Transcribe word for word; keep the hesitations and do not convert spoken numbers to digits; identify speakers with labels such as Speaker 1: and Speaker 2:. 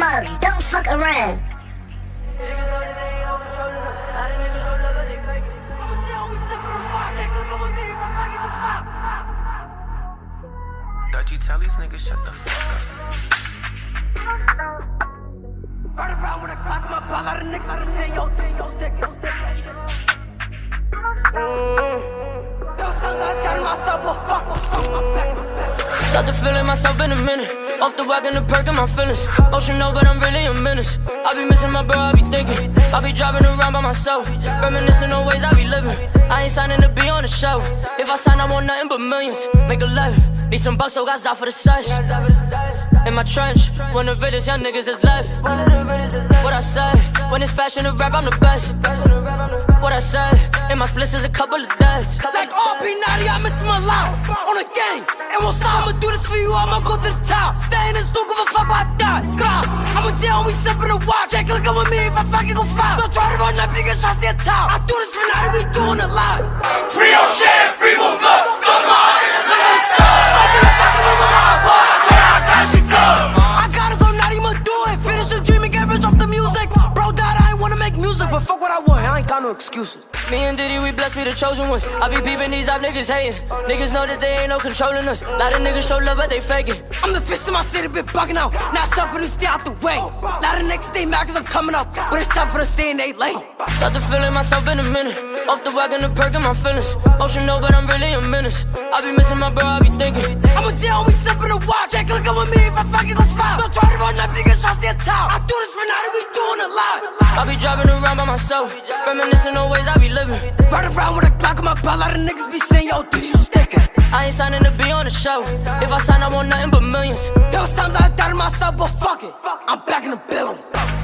Speaker 1: mugs, don't fuck around.
Speaker 2: Thought you tell these niggas shut the fuck up. Run around with a clock in my ball, lot of niggas out of say yo, thing, yo, stick, yo, stick.
Speaker 3: Start to feeling myself in a minute. Off the wagon, the perk in my feelings. Emotional, but I'm really a menace. I be missing my bro, I be thinking. I be driving around by myself, reminiscing on ways I be living. I ain't signing to be on the shelf. If I sign, I want nothing but millions. Make a life, need some bucks, so got out for the size. In my trench, one of the realest young niggas that's left. What I say, when it's fashion to rap, I'm the best. What I say, in my splits is a couple of deaths.
Speaker 2: Like R P ninety, I miss my life. On the game, and won't stop. I'ma do this for you, I'ma go to the top. Stay in this, don't give a fuck about that. God, I'm a jail, we sippin' the watch. Check, look up with me if I fucking go foul. Don't try to run up, nigga, try to see a top. I do this for ninety, we doing a lot.
Speaker 4: Free your shit, free move up. Those my eyes, look at the stars. I do the top of my mind, boy. I say I got shit done.
Speaker 2: I got it, so ninety, I'ma do it. Finish your dream and get rich off the music. Bro died, I ain't wanna make music, but fuck what I want, I ain't got no excuses.
Speaker 3: Me and Diddy, we blessed, we the chosen ones. I be peeping these out niggas hating. Niggas know that they ain't no controlling us. Lot of niggas show love, but they faking.
Speaker 2: I'm the fist in my city, been bugging out. Now it's tough for them to stay out the way. Lot of niggas stay mad cause I'm coming up, but it's tough for them to stay in they lane.
Speaker 3: Start to feeling myself in a minute. Off the wagon, the perk in my feelings. Emotional, but I'm really a menace. I be missing my bro, I be thinking.
Speaker 2: I'm a jail, we sippin' the watch. Check, look up with me if I fucking go foul. Don't try to run up, nigga, try to see a top. I do this for ninety, we doing a lot.
Speaker 3: I be driving around by myself, reminiscing on ways I be living.
Speaker 2: Run around with a clock in my ball, lot of niggas be saying, yo, dude, you stickin'.
Speaker 3: I ain't signing to be on the show. If I sign, I want nothing but millions.
Speaker 2: There was times I doubted myself, but fuck it, I'm back in the building.